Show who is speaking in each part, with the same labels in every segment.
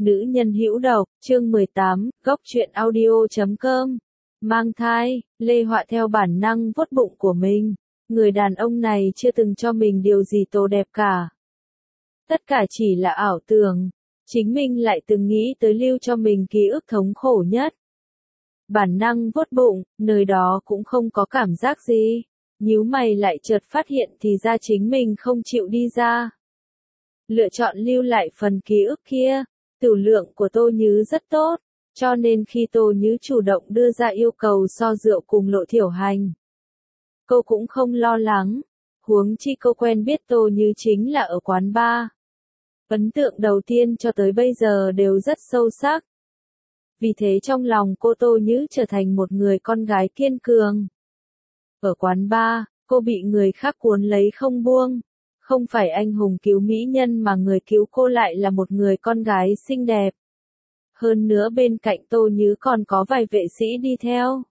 Speaker 1: Nữ nhân hữu độc, chương 18, góc truyện audio.com. Mang thai, Lê Họa theo bản năng vuốt bụng của mình. Người đàn ông này chưa từng cho mình điều gì tốt đẹp cả. Tất cả chỉ là ảo tưởng. Chính mình lại từng nghĩ tới lưu cho mình ký ức thống khổ nhất. Bản năng vuốt bụng, nơi đó cũng không có cảm giác gì. Nhíu mày lại chợt phát hiện thì ra chính mình không chịu đi ra. Lựa chọn lưu lại phần ký ức kia. Tửu lượng của Tô Nhứ rất tốt, cho nên khi Tô Nhứ chủ động đưa ra yêu cầu so rượu cùng Lộ Thiểu Hành, cô cũng không lo lắng, huống chi cô quen biết Tô Nhứ chính là ở quán bar. Ấn tượng đầu tiên cho tới bây giờ đều rất sâu sắc. Vì thế trong lòng cô Tô Nhứ trở thành một người con gái kiên cường. Ở quán bar, cô bị người khác cuốn lấy không buông. Không phải anh hùng cứu mỹ nhân mà người cứu cô lại là một người con gái xinh đẹp. Hơn nữa bên cạnh Tô Nhứ còn có vài vệ sĩ đi theo.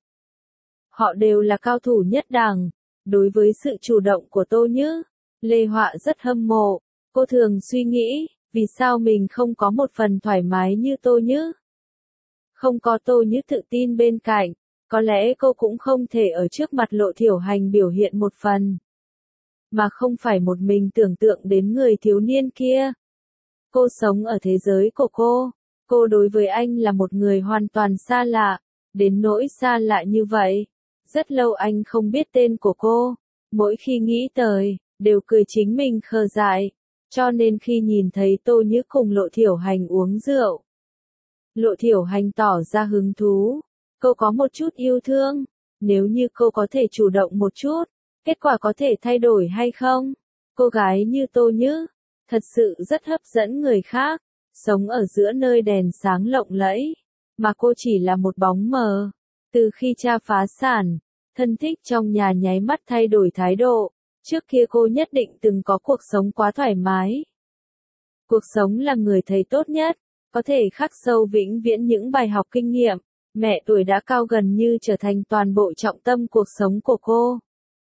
Speaker 1: Họ đều là cao thủ nhất đẳng. Đối với sự chủ động của Tô Nhứ, Lê Họa rất hâm mộ. Cô thường suy nghĩ, vì sao mình không có một phần thoải mái như Tô Nhứ. Không có Tô Nhứ tự tin bên cạnh, có lẽ cô cũng không thể ở trước mặt Lộ Thiểu Hành biểu hiện một phần. Mà không phải một mình tưởng tượng đến người thiếu niên kia. Cô sống ở thế giới của cô đối với anh là một người hoàn toàn xa lạ, đến nỗi xa lạ như vậy. Rất lâu anh không biết tên của cô, mỗi khi nghĩ tới, đều cười chính mình khờ dại, cho nên khi nhìn thấy Tô Nhứ cùng Lộ Thiểu Hành uống rượu. Lộ Thiểu Hành tỏ ra hứng thú, cô có một chút yêu thương, nếu như cô có thể chủ động một chút. Kết quả có thể thay đổi hay không? Cô gái như Tô Nhứ, thật sự rất hấp dẫn người khác, sống ở giữa nơi đèn sáng lộng lẫy, mà cô chỉ là một bóng mờ. Từ khi cha phá sản, thân thích trong nhà nháy mắt thay đổi thái độ, trước kia cô nhất định từng có cuộc sống quá thoải mái. Cuộc sống là người thầy tốt nhất, có thể khắc sâu vĩnh viễn những bài học kinh nghiệm, mẹ tuổi đã cao gần như trở thành toàn bộ trọng tâm cuộc sống của cô.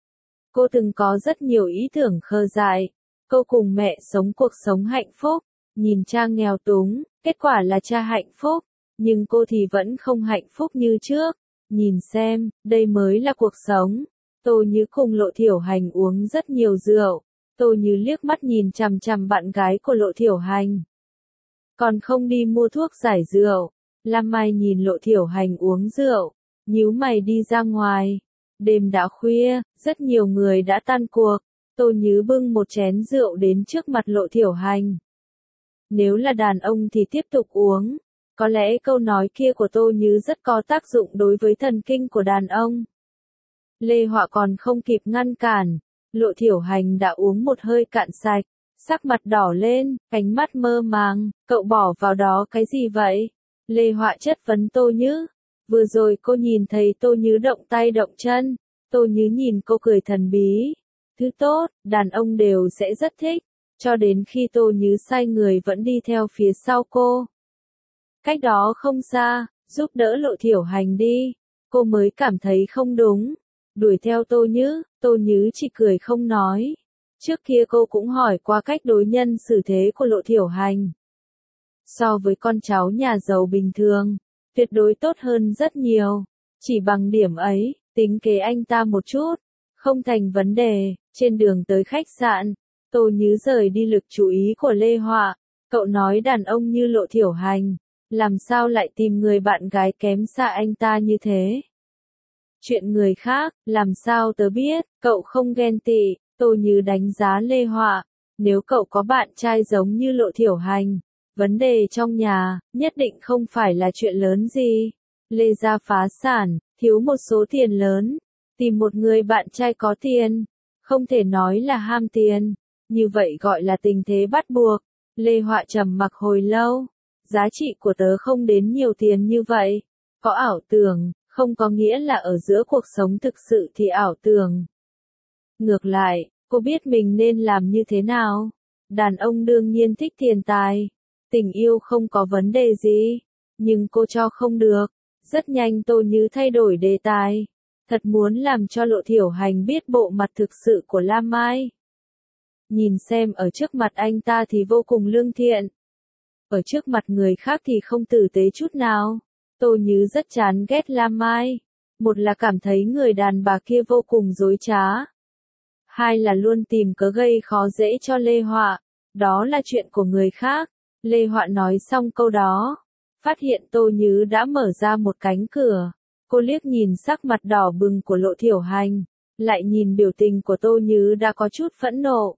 Speaker 1: Cô từng có rất nhiều ý tưởng khờ dại. Cô cùng mẹ sống cuộc sống hạnh phúc, nhìn cha nghèo túng, kết quả là cha hạnh phúc, nhưng cô thì vẫn không hạnh phúc như trước. Nhìn xem, đây mới là cuộc sống. Tô Nhứ cùng Lộ Thiểu Hành uống rất nhiều rượu. Tô Nhứ liếc mắt nhìn chằm chằm bạn gái của Lộ Thiểu Hành. Còn không đi mua thuốc giải rượu. Lam Mai nhìn Lộ Thiểu Hành uống rượu, nhíu mày đi ra ngoài. Đêm đã khuya, rất nhiều người đã tan cuộc. Tô Nhứ bưng một chén rượu đến trước mặt Lộ Thiểu Hành. Nếu là đàn ông thì tiếp tục uống. Có lẽ câu nói kia của Tô Nhứ rất có tác dụng đối với thần kinh của đàn ông. Lê Họa còn không kịp ngăn cản. Lộ Thiểu Hành đã uống một hơi cạn sạch. Sắc mặt đỏ lên, ánh mắt mơ màng. Cậu bỏ vào đó cái gì vậy? Lê Họa chất vấn Tô Nhứ. Vừa rồi cô nhìn thấy Tô Nhứ động tay động chân. Tô Nhứ nhìn cô cười thần bí. Thứ tốt, đàn ông đều sẽ rất thích. Cho đến khi Tô Nhứ sai người vẫn đi theo phía sau cô. Cách đó không xa, giúp đỡ Lộ Thiểu Hành đi. Cô mới cảm thấy không đúng. Đuổi theo Tô Nhứ chỉ cười không nói. Trước kia cô cũng hỏi qua cách đối nhân xử thế của Lộ Thiểu Hành. So với con cháu nhà giàu bình thường, tuyệt đối tốt hơn rất nhiều. Chỉ bằng điểm ấy, tính kế anh ta một chút, không thành vấn đề. Trên đường tới khách sạn, Tô Nhứ rời đi lực chú ý của Lê Họa. Cậu nói đàn ông như Lộ Thiểu Hành, làm sao lại tìm người bạn gái kém xa anh ta như thế? Chuyện người khác, làm sao tớ biết, cậu không ghen tị. Tô Nhứ đánh giá Lê Họa, nếu cậu có bạn trai giống như Lộ Thiểu Hành, vấn đề trong nhà, nhất định không phải là chuyện lớn gì. Lê gia phá sản, thiếu một số tiền lớn. Tìm một người bạn trai có tiền. Không thể nói là ham tiền. Như vậy gọi là tình thế bắt buộc. Lê Họa trầm mặc hồi lâu. Giá trị của tớ không đến nhiều tiền như vậy. Có ảo tưởng, không có nghĩa là ở giữa cuộc sống thực sự thì ảo tưởng. Ngược lại, cô biết mình nên làm như thế nào. Đàn ông đương nhiên thích tiền tài. Tình yêu không có vấn đề gì. Nhưng cô cho không được. Rất nhanh Tô Nhứ thay đổi đề tài. Thật muốn làm cho Lộ Thiểu Hành biết bộ mặt thực sự của Lam Mai. Nhìn xem ở trước mặt anh ta thì vô cùng lương thiện. ở trước mặt người khác thì không tử tế chút nào. Tô Nhứ rất chán ghét Lam Mai. Một là cảm thấy người đàn bà kia vô cùng dối trá. Hai là luôn tìm cớ gây khó dễ cho Lê Họa. Đó là chuyện của người khác. Lê Họa nói xong câu đó, phát hiện Tô Nhứ đã mở ra một cánh cửa. Cô liếc nhìn sắc mặt đỏ bừng của Lộ Thiểu Hành, lại nhìn biểu tình của Tô Nhứ đã có chút phẫn nộ.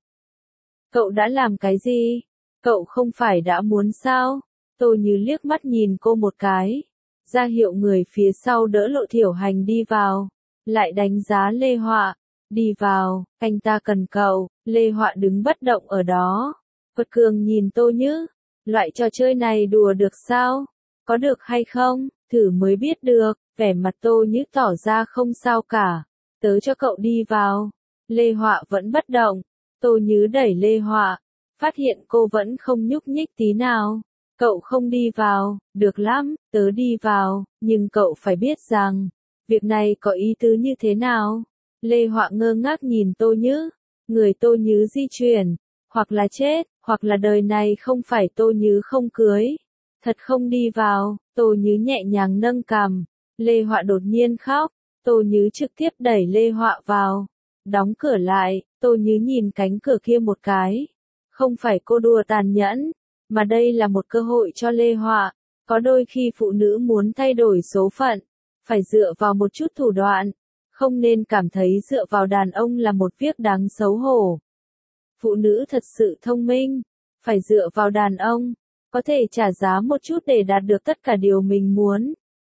Speaker 1: Cậu đã làm cái gì? Cậu không phải đã muốn sao? Tô Nhứ liếc mắt nhìn cô một cái, ra hiệu người phía sau đỡ Lộ Thiểu Hành đi vào, lại đánh giá Lê Họa. Đi vào, anh ta cần cậu. Lê Họa đứng bất động ở đó, quật cường nhìn Tô Nhứ. Loại trò chơi này đùa được sao? Có được hay không? Thử mới biết được. Vẻ mặt Tô Nhứ tỏ ra không sao cả. Tớ cho cậu đi vào. Lê Họa vẫn bất động. Tô Nhứ đẩy Lê Họa, phát hiện cô vẫn không nhúc nhích tí nào. Cậu không đi vào, được lắm, tớ đi vào, nhưng cậu phải biết rằng, việc này có ý tứ như thế nào? Lê Họa ngơ ngác nhìn Tô Nhứ, người Tô Nhứ di chuyển, hoặc là chết, hoặc là đời này không phải Tô Nhứ không cưới. Thật không đi vào. Tô Nhứ nhẹ nhàng nâng cằm. Lê Họa đột nhiên khóc. Tô Nhứ trực tiếp đẩy Lê Họa vào, đóng cửa lại. Tô Nhứ nhìn cánh cửa kia một cái. Không phải cô đùa tàn nhẫn, mà đây là một cơ hội cho Lê Họa. Có đôi khi phụ nữ muốn thay đổi số phận, phải dựa vào một chút thủ đoạn. Không nên cảm thấy dựa vào đàn ông là một việc đáng xấu hổ. Phụ nữ thật sự thông minh, phải dựa vào đàn ông, có thể trả giá một chút để đạt được tất cả điều mình muốn.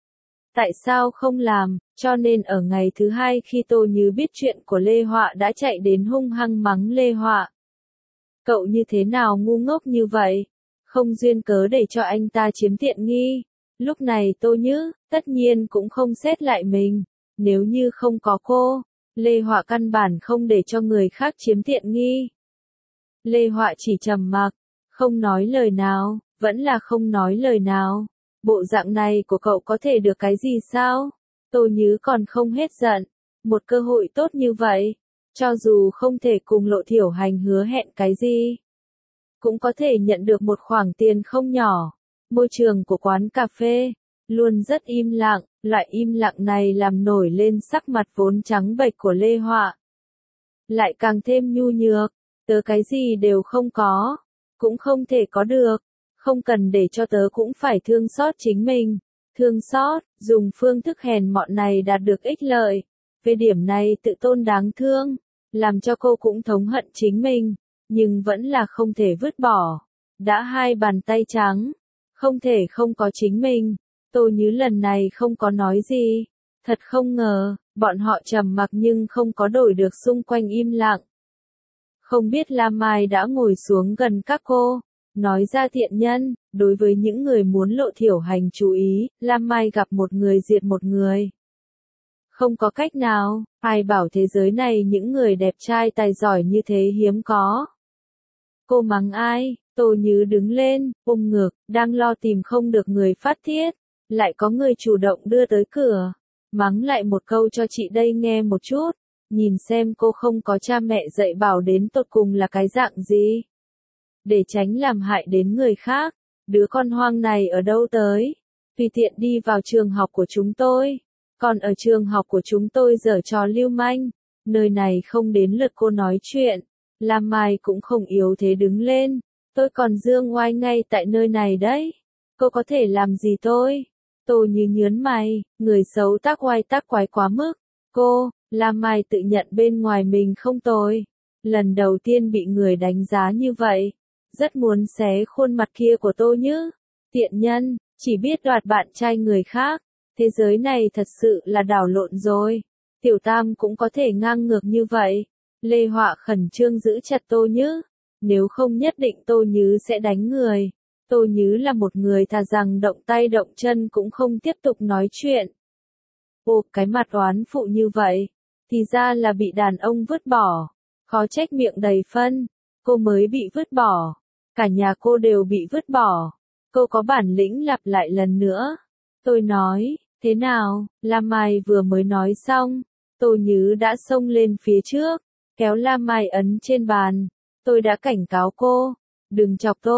Speaker 1: Tại sao không làm? Cho nên ở ngày thứ hai khi Tô Nhứ biết chuyện của Lê Họa đã chạy đến hung hăng mắng Lê Họa. Cậu như thế nào ngu ngốc như vậy? Không duyên cớ để cho anh ta chiếm tiện nghi. Lúc này Tô Nhứ, tất nhiên cũng không xét lại mình. Nếu như không có cô, Lê Họa căn bản không để cho người khác chiếm tiện nghi. Lê Họa chỉ trầm mặc, không nói lời nào, vẫn là không nói lời nào. Bộ dạng này của cậu có thể được cái gì sao? Tô Nhứ còn không hết giận. Một cơ hội tốt như vậy, cho dù không thể cùng Lộ Thiểu Hành hứa hẹn cái gì, cũng có thể nhận được một khoản tiền không nhỏ. Môi trường của quán cà phê luôn rất im lặng, loại im lặng này làm nổi lên sắc mặt vốn trắng bệch của Lê Họa. Lại càng thêm nhu nhược, tớ cái gì đều không có, cũng không thể có được, không cần để cho tớ cũng phải thương xót chính mình. Thương xót, dùng phương thức hèn mọn này đạt được ích lợi. Về điểm này tự tôn đáng thương, làm cho cô cũng thống hận chính mình, nhưng vẫn là không thể vứt bỏ. Đã hai bàn tay trắng, không thể không có chính mình. Tô Nhứ lần này không có nói gì. Thật không ngờ, bọn họ trầm mặc nhưng không có đổi được xung quanh im lặng. Không biết Lam Mai đã ngồi xuống gần các cô, nói ra thiện nhân, đối với những người muốn Lộ Thiểu Hành chú ý, Lam Mai gặp một người diệt một người. Không có cách nào, ai bảo thế giới này những người đẹp trai tài giỏi như thế hiếm có. Cô mắng ai? Tô Nhứ đứng lên, ôm ngực, đang lo tìm không được người phát tiết. Lại có người chủ động đưa tới cửa. Mắng lại một câu cho chị đây nghe một chút. Nhìn xem cô không có cha mẹ dạy bảo đến tột cùng là cái dạng gì. Để tránh làm hại đến người khác. Đứa con hoang này ở đâu tới? Tùy tiện đi vào trường học của chúng tôi. Còn ở trường học của chúng tôi giở trò lưu manh. Nơi này không đến lượt cô nói chuyện. Lam Mai cũng không yếu thế đứng lên. Tôi còn dương oai ngay tại nơi này đấy. Cô có thể làm gì tôi? Tô Nhứ nhớn mày, người xấu tác oai tác quái quá mức. Cô, Lam Mai tự nhận bên ngoài mình không tồi. Lần đầu tiên bị người đánh giá như vậy. Rất muốn xé khuôn mặt kia của Tô Nhứ. Tiện nhân, chỉ biết đoạt bạn trai người khác. Thế giới này thật sự là đảo lộn rồi. Tiểu Tam cũng có thể ngang ngược như vậy. Lê Họa khẩn trương giữ chặt Tô Nhứ. Nếu không nhất định Tô Nhứ sẽ đánh người. Tô Nhứ là một người thà rằng động tay động chân cũng không tiếp tục nói chuyện. Ô, cái mặt oán phụ như vậy, thì ra là bị đàn ông vứt bỏ. Khó trách miệng đầy phân, cô mới bị vứt bỏ. Cả nhà cô đều bị vứt bỏ. Cô có bản lĩnh lặp lại lần nữa. Tôi nói, thế nào? Lam Mai vừa mới nói xong, Tô Nhứ đã xông lên phía trước, kéo Lam Mai ấn trên bàn. Tôi đã cảnh cáo cô, đừng chọc tôi.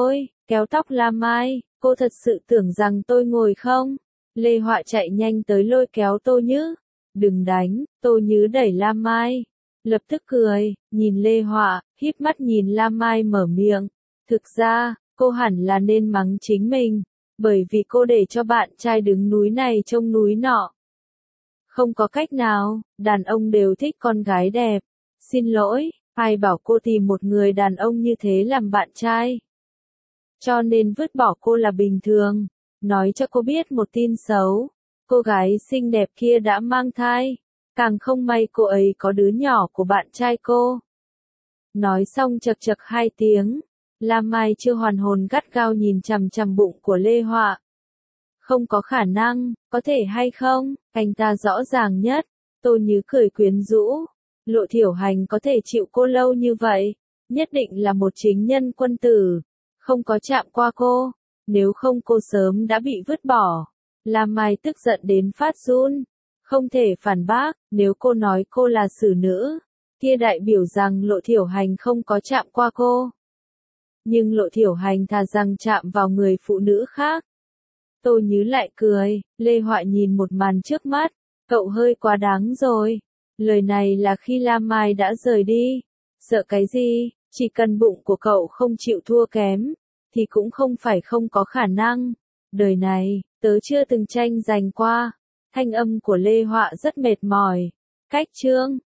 Speaker 1: kéo tóc Lam Mai, cô thật sự tưởng rằng tôi ngồi không? Lê Họa chạy nhanh tới lôi kéo Tô Nhứ. Đừng đánh, Tô Nhứ đẩy Lam Mai. Lập tức cười, nhìn Lê Họa, híp mắt nhìn Lam Mai mở miệng. Thực ra, cô hẳn là nên mắng chính mình, bởi vì cô để cho bạn trai đứng núi này trông núi nọ. Không có cách nào, đàn ông đều thích con gái đẹp. Xin lỗi, ai bảo cô tìm một người đàn ông như thế làm bạn trai. Cho nên vứt bỏ cô là bình thường. Nói cho cô biết một tin xấu. Cô gái xinh đẹp kia đã mang thai. Càng không may cô ấy có đứa nhỏ của bạn trai cô. Nói xong chật chật 2 tiếng. Lam Mai chưa hoàn hồn gắt gao nhìn chằm chằm bụng của Lê Họa. Không có khả năng, có thể hay không, anh ta rõ ràng nhất. Tô Nhứ cười quyến rũ. Lộ Thiểu Hành có thể chịu cô lâu như vậy, nhất định là một chính nhân quân tử. Không có chạm qua cô, nếu không cô sớm đã bị vứt bỏ. Lam Mai tức giận đến phát run. Không thể phản bác, nếu cô nói cô là xử nữ, kia đại biểu rằng Lộ Thiểu Hành không có chạm qua cô. Nhưng Lộ Thiểu Hành thà rằng chạm vào người phụ nữ khác. Tô Nhứ lại cười, Lê Họa nhìn một màn trước mắt, cậu hơi quá đáng rồi. Lời này là khi Lam Mai đã rời đi. Sợ cái gì, chỉ cần bụng của cậu không chịu thua kém, thì cũng không phải không có khả năng. Đời này, tớ chưa từng tranh giành qua. Thanh âm của Lê Họa rất mệt mỏi. Cách chương